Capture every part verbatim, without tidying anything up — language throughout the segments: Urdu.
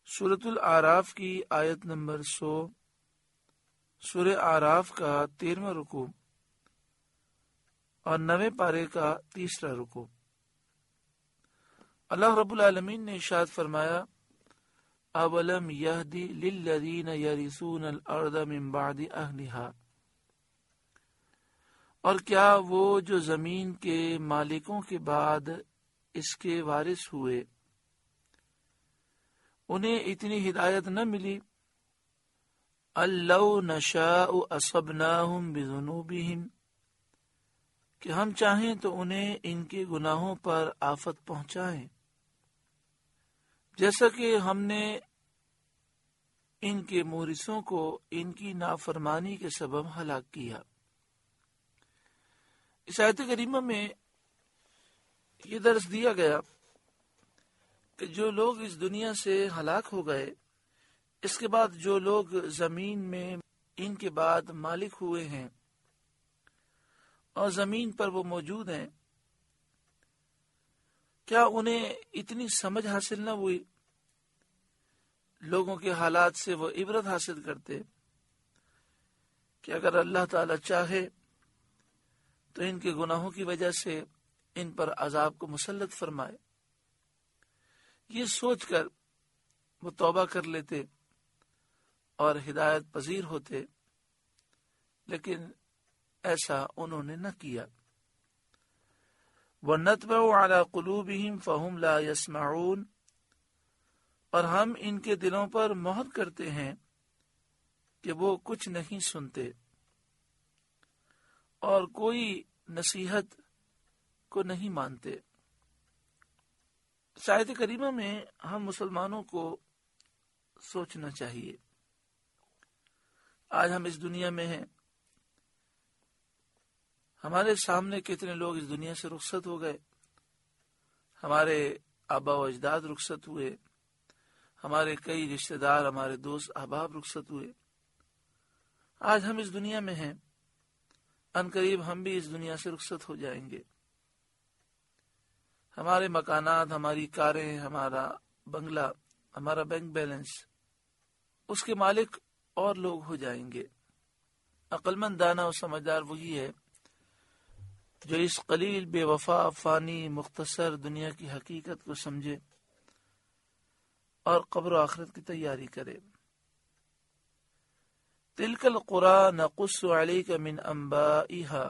سورۃ الاعراف کی آیت نمبر سو، سورہ اعراف کا تیرہواں رکوع اور نویں پارے کا تیسرا رکوع۔ اللہ رب العالمین نے ارشاد فرمایا، اولم یہدی للذین یرثون الارض من بعد اہلہا، اور کیا وہ جو زمین کے مالکوں کے بعد اس کے وارث ہوئے انہیں اتنی ہدایت نہ ملی، اللو نشاء اصبناہم بذنوبہم، کہ ہم چاہیں تو انہیں ان کے گناہوں پر آفت پہنچائیں، جیسا کہ ہم نے ان کے مورثوں کو ان کی نافرمانی کے سبب ہلاک کیا۔ اس آیت کریمہ میں یہ درس دیا گیا کہ جو لوگ اس دنیا سے ہلاک ہو گئے، اس کے بعد جو لوگ زمین میں ان کے بعد مالک ہوئے ہیں اور زمین پر وہ موجود ہیں، کیا انہیں اتنی سمجھ حاصل نہ ہوئی؟ لوگوں کے حالات سے وہ عبرت حاصل کرتے کہ اگر اللہ تعالی چاہے تو ان کے گناہوں کی وجہ سے ان پر عذاب کو مسلط فرمائے۔ یہ سوچ کر وہ توبہ کر لیتے اور ہدایت پذیر ہوتے، لیکن ایسا انہوں نے نہ کیا۔ وَنَطْبَعُ عَلَى قُلُوبِهِمْ فَهُمْ لَا يَسْمَعُونَ، اور ہم ان کے دلوں پر مہر کرتے ہیں کہ وہ کچھ نہیں سنتے اور کوئی نصیحت کو نہیں مانتے۔ آیت کریمہ میں ہم مسلمانوں کو سوچنا چاہیے، آج ہم اس دنیا میں ہیں، ہمارے سامنے کتنے لوگ اس دنیا سے رخصت ہو گئے، ہمارے آبا و اجداد رخصت ہوئے، ہمارے کئی رشتہ دار، ہمارے دوست احباب رخصت ہوئے۔ آج ہم اس دنیا میں ہیں، ان قریب ہم بھی اس دنیا سے رخصت ہو جائیں گے۔ ہمارے مکانات، ہماری کاریں، ہمارا بنگلہ، ہمارا بینک بیلنس، اس کے مالک اور لوگ ہو جائیں گے۔ عقل مند، دانا اور سمجھدار وہی ہے جو اس قلیل بے وفا فانی مختصر دنیا کی حقیقت کو سمجھے اور قبر و آخرت کی تیاری کرے۔ تلک القری نقص علیک من انبائها،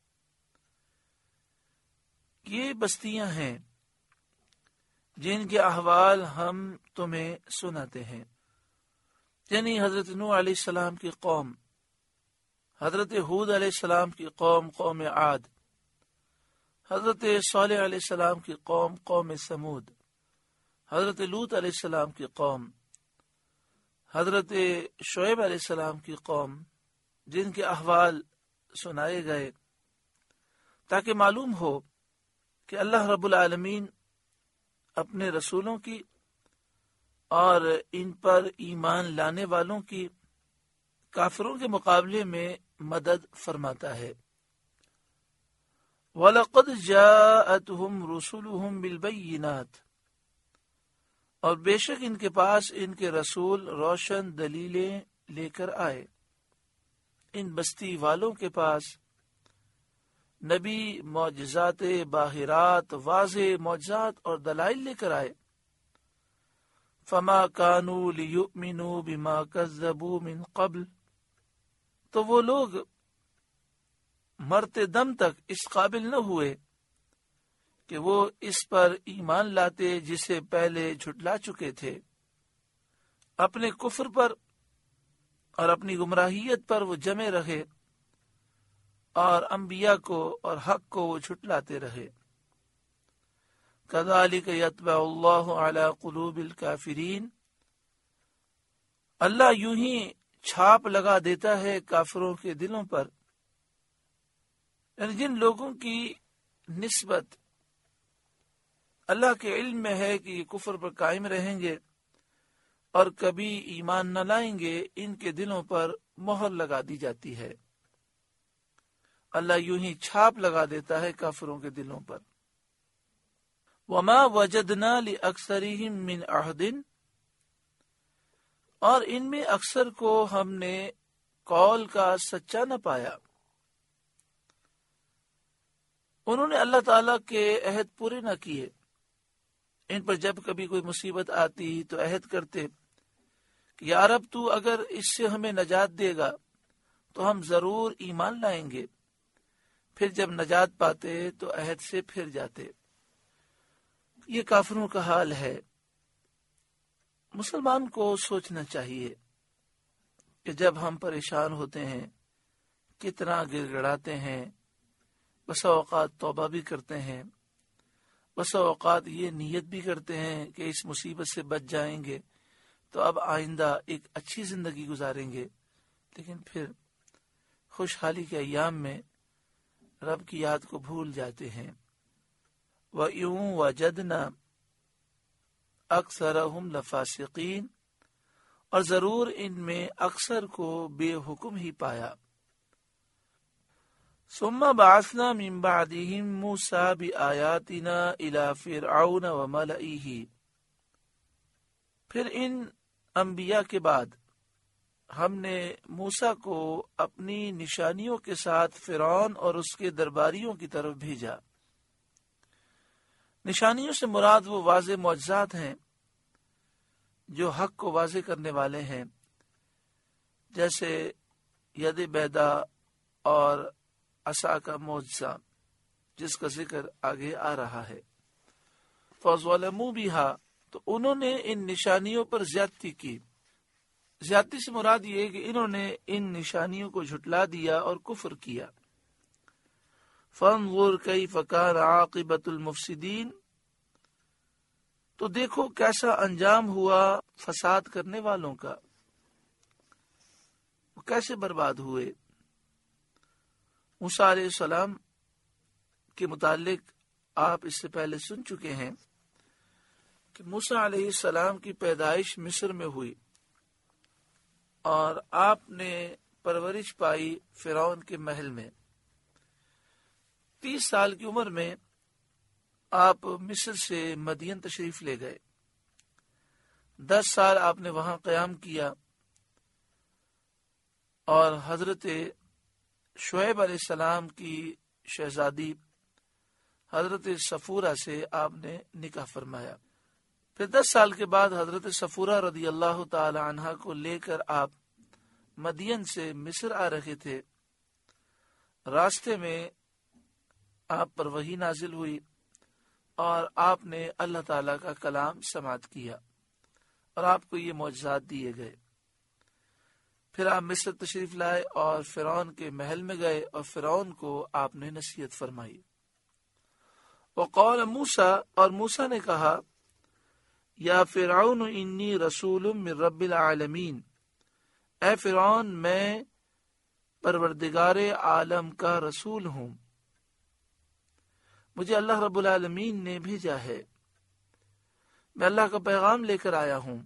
یہ بستیاں ہیں جن کے احوال ہم تمہیں سناتے ہیں، یعنی حضرت نوح علیہ السلام کی قوم، حضرت ہود علیہ السلام کی قوم قوم عاد، حضرت صالح علیہ السلام کی قوم قوم سمود، حضرت لوط علیہ السلام کی قوم، حضرت شعیب علیہ السلام کی قوم، جن کے احوال سنائے گئے تاکہ معلوم ہو کہ اللہ رب العالمین اپنے رسولوں کی اور ان پر ایمان لانے والوں کی کافروں کے مقابلے میں مدد فرماتا ہے۔ وَلَقَدْ جَاءَتْهُمْ رُسُلُهُمْ بِالْبَيِّنَاتِ، اور بے شک ان کے پاس ان کے رسول روشن دلیلیں لے کر آئے۔ ان بستی والوں کے پاس نبی معجزات باہرات، واضح معجزات اور دلائل لے کر آئے۔ فما كانوا ليؤمنوا بما كذبوا من قبل، تو وہ لوگ مرتے دم تک اس قابل نہ ہوئے کہ وہ اس پر ایمان لاتے جسے پہلے جھٹلا چکے تھے۔ اپنے کفر پر اور اپنی گمراہیت پر وہ جمے رہے اور انبیاء کو اور حق کو وہ جھٹلاتے رہے۔ کذالک یطبع اللہ علی قلوب الکافرین، اللہ یوں ہی چھاپ لگا دیتا ہے کافروں کے دلوں پر، یعنی جن لوگوں کی نسبت اللہ کے علم میں ہے کہ یہ کفر پر قائم رہیں گے اور کبھی ایمان نہ لائیں گے، ان کے دلوں پر مہر لگا دی جاتی ہے۔ اللہ یوں ہی چھاپ لگا دیتا ہے کافروں کے دلوں پر۔ وما وجدنا لأکثرهم من عہد، اور ان میں اکثر کو ہم نے قول کا سچا نہ پایا۔ انہوں نے اللہ تعالیٰ کے عہد پورے نہ کیے۔ ان پر جب کبھی کوئی مصیبت آتی تو عہد کرتے کہ یا رب تو اگر اس سے ہمیں نجات دے گا تو ہم ضرور ایمان لائیں گے، پھر جب نجات پاتے تو عہد سے پھر جاتے۔ یہ کافروں کا حال ہے۔ مسلمان کو سوچنا چاہیے کہ جب ہم پریشان ہوتے ہیں کتنا گڑ گڑاتے ہیں، بسا اوقات توبہ بھی کرتے ہیں، بسا اوقات یہ نیت بھی کرتے ہیں کہ اس مصیبت سے بچ جائیں گے تو اب آئندہ ایک اچھی زندگی گزاریں گے، لیکن پھر خوشحالی کے ایام میں رب کی یاد کو بھول جاتے ہیں۔ وَإِن وَجَدْنَا أَكْثَرَهُمْ لَفَاسِقِينَ، اور ضرور ان میں اکثر کو بے حکم ہی پایا۔ ثم بعثنا من بعدهم موسى بآياتنا إلى فرعون وملئه، پھر ان انبیاء کے بعد ہم نے موسیٰ کو اپنی نشانیوں کے ساتھ فرعون اور اس کے درباریوں کی طرف بھیجا۔ نشانیوں سے مراد وہ واضح معجزات ہیں جو حق کو واضح کرنے والے ہیں، جیسے ید بیدا اور عصا کا معجزہ جس کا ذکر آگے آ رہا ہے۔ فَظَلَمُوا بِهَا، تو انہوں نے ان نشانیوں پر زیادتی کی۔ زیادتی سے مراد یہ کہ انہوں نے ان نشانیوں کو جھٹلا دیا اور کفر کیا۔ فَانظُرْ كَيْفَ كَانَ عَاقِبَةُ الْمُفْسِدِينَ، تو دیکھو کیسا انجام ہوا فساد کرنے والوں کا، وہ کیسے برباد ہوئے۔ موسیٰ علیہ السلام کے متعلق آپ اس سے پہلے سن چکے ہیں کہ موسیٰ علیہ السلام کی پیدائش مصر میں ہوئی اور آپ نے پرورش پائی فرعون کے محل میں۔ تیس سال کی عمر میں آپ مصر سے مدین تشریف لے گئے۔ دس سال آپ نے وہاں قیام کیا اور حضرت شعیب علیہ السلام کی شہزادی حضرت صفورہ سے آپ نے نکاح فرمایا۔ پھر دس سال کے بعد حضرت صفورہ رضی اللہ تعالی عنہ کو لے کر آپ مدین سے مصر آ رہے تھے۔ راستے میں آپ پر وحی نازل ہوئی اور آپ نے اللہ تعالی کا کلام سماعت کیا اور آپ کو یہ معجزات دیے گئے۔ پھر آپ مصر تشریف لائے اور فرعون کے محل میں گئے اور فرعون کو آپ نے نصیحت فرمائی۔ وقال موسیٰ، اور موسیٰ نے کہا، یا فرعون انی رسول من رب العالمین، اے فرعون میں پروردگار عالم کا رسول ہوں، مجھے اللہ رب العالمین نے بھیجا ہے، میں اللہ کا پیغام لے کر آیا ہوں۔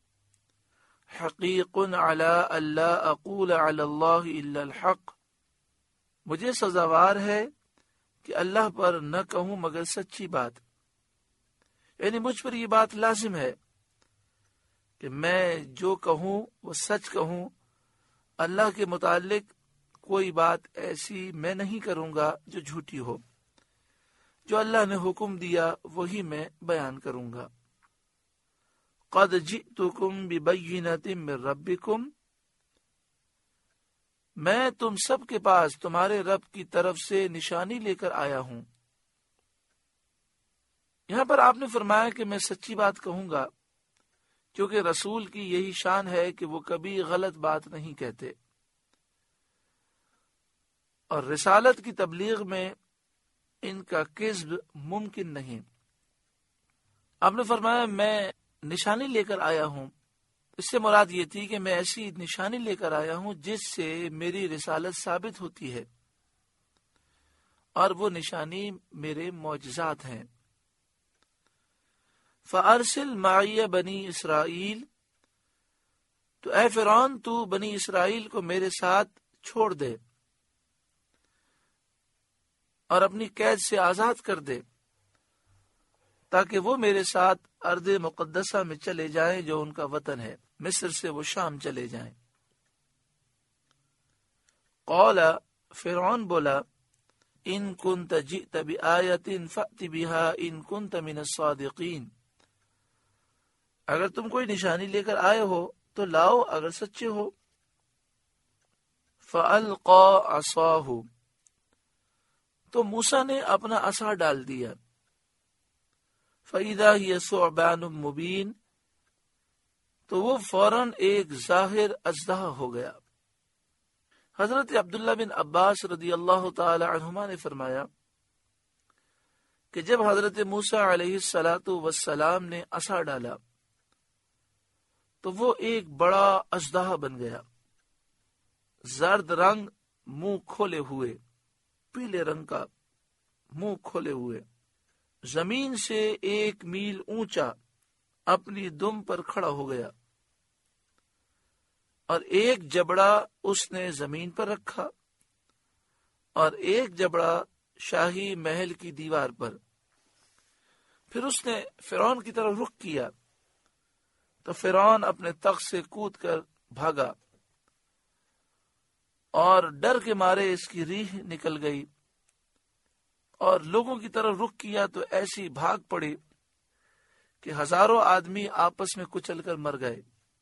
حقیق علی اللہ اقول علی اللہ الا الحق، مجھے سزاوار ہے کہ اللہ پر نہ کہوں مگر سچی بات، یعنی مجھ پر یہ بات لازم ہے کہ میں جو کہوں وہ سچ کہوں۔ اللہ کے متعلق کوئی بات ایسی میں نہیں کروں گا جو جھوٹی ہو، جو اللہ نے حکم دیا وہی میں بیان کروں گا۔ قد جئتکم ببینۃ من ربکم، میں تم سب کے پاس تمہارے رب کی طرف سے نشانی لے کر آیا ہوں۔ یہاں پر آپ نے فرمایا کہ میں سچی بات کہوں گا، کیونکہ رسول کی یہی شان ہے کہ وہ کبھی غلط بات نہیں کہتے، اور رسالت کی تبلیغ میں ان کا کذب ممکن نہیں۔ آپ نے فرمایا میں نشانی لے کر آیا ہوں، اس سے مراد یہ تھی کہ میں ایسی نشانی لے کر آیا ہوں جس سے میری رسالت ثابت ہوتی ہے، اور وہ نشانی میرے معجزات ہیں۔ فَأَرْسِلْ مَعِيَ بَنِي اسرائیل، تو اے فرعون تو بنی اسرائیل کو میرے ساتھ چھوڑ دے اور اپنی قید سے آزاد کر دے۔ تاکہ وہ میرے ساتھ ارض مقدسہ میں چلے جائیں جو ان کا وطن ہے، مصر سے وہ شام چلے جائیں۔ قال، فرعون بولا، ان کنت جئت بآیت فأت بها ان کنت من الصادقین، اگر تم کوئی نشانی لے کر آئے ہو تو لاؤ اگر سچے ہو۔ فألقى عصاه، تو موسیٰ نے اپنا عصا ڈال دیا۔ فإذا هي ثعبان مبین، تو وہ فوراً ایک ظاہر اژدہا ہو گیا۔ حضرت عبداللہ بن عباس رضی اللہ تعالی عنہما نے فرمایا کہ جب حضرت موسیٰ علیہ الصلاۃ والسلام نے عصا ڈالا تو وہ ایک بڑا اژدہا بن گیا، زرد رنگ، منہ کھولے ہوئے، پیلے رنگ کا، منہ کھولے ہوئے، زمین سے ایک میل اونچا، اپنی دم پر کھڑا ہو گیا، اور ایک جبڑا اس نے زمین پر رکھا اور ایک جبڑا شاہی محل کی دیوار پر۔ پھر اس نے فرعون کی طرف رخ کیا تو فرعون اپنے تخت سے کود کر بھاگا اور ڈر کے مارے اس کی ریح نکل گئی، اور لوگوں کی طرف رخ کیا تو ایسی بھاگ پڑی کہ ہزاروں آدمی آپس میں کچل کر مر گئے۔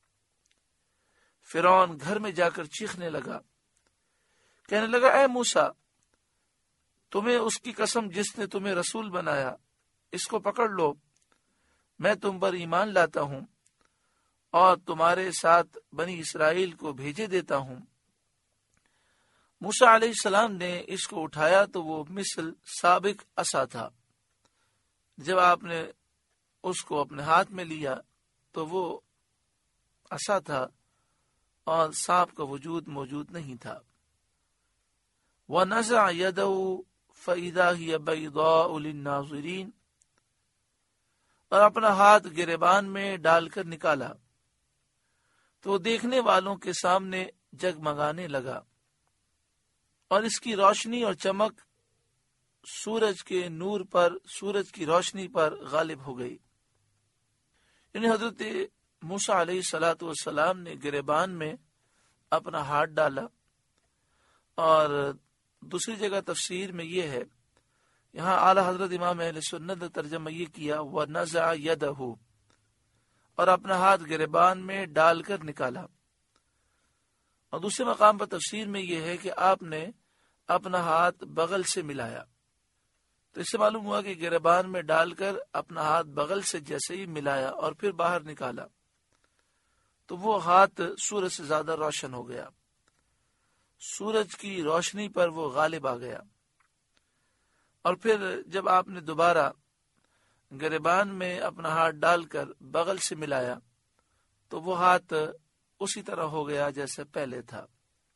فرعون گھر میں جا کر چیخنے لگا، کہنے لگا، اے موسیٰ، تمہیں اس کی قسم جس نے تمہیں رسول بنایا، اس کو پکڑ لو، میں تم پر ایمان لاتا ہوں اور تمہارے ساتھ بنی اسرائیل کو بھیجے دیتا ہوں۔ موسیٰ علیہ السلام نے اس کو اٹھایا تو وہ مثل سابق عصا تھا۔ جب آپ نے اس کو اپنے ہاتھ میں لیا تو وہ عصا تھا اور سانپ کا وجود موجود نہیں تھا۔ وَنَزَعَ يَدَهُ فَإِذَا هِيَ بَيْضَاءُ لِلنَّاظِرِينَ، اور اپنا ہاتھ گریبان میں ڈال کر نکالا تو وہ دیکھنے والوں کے سامنے جگمگانے لگا، اور اس کی روشنی اور چمک سورج کے نور پر، سورج کی روشنی پر غالب ہو گئی۔ یعنی حضرت موسیٰ علیہ الصلاۃ والسلام نے گریبان میں اپنا ہاتھ ڈالا، اور دوسری جگہ تفسیر میں یہ ہے، یہاں اعلی حضرت امام اہل سنت نے ترجمہ یہ کیا، وَنَزَعَ يَدَهُ، اور اپنا ہاتھ گریبان میں ڈال کر نکالا۔ اور دوسرے مقام پر تفسیر میں یہ ہے کہ آپ نے اپنا ہاتھ بغل سے ملایا، تو اس سے معلوم ہوا کہ گریبان میں ڈال کر اپنا ہاتھ بغل سے جیسے ہی ملایا اور پھر باہر نکالا تو وہ ہاتھ سورج سے زیادہ روشن ہو گیا، سورج کی روشنی پر وہ غالب آ گیا۔ اور پھر جب آپ نے دوبارہ گریبان میں اپنا ہاتھ ڈال کر بغل سے ملایا تو وہ ہاتھ اسی طرح ہو گیا جیسے پہلے تھا۔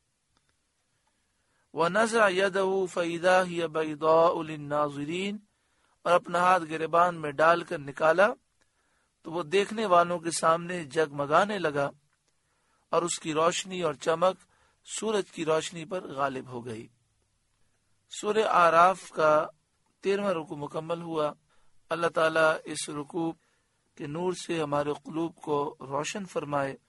وَنَزَعَ يَدَهُ فَإِذَا هِيَ بَيْضَاءُ لِلنَّاظِرِينَ، اور اپنا ہاتھ گریبان میں ڈال کر نکالا تو وہ دیکھنے والوں کے سامنے جگمگانے لگا، اور اس کی روشنی اور چمک سورج کی روشنی پر غالب ہو گئی۔ سورہ اعراف کا تیرہواں رکوع مکمل ہوا۔ اللہ تعالیٰ اس رکوع کے نور سے ہمارے قلوب کو روشن فرمائے۔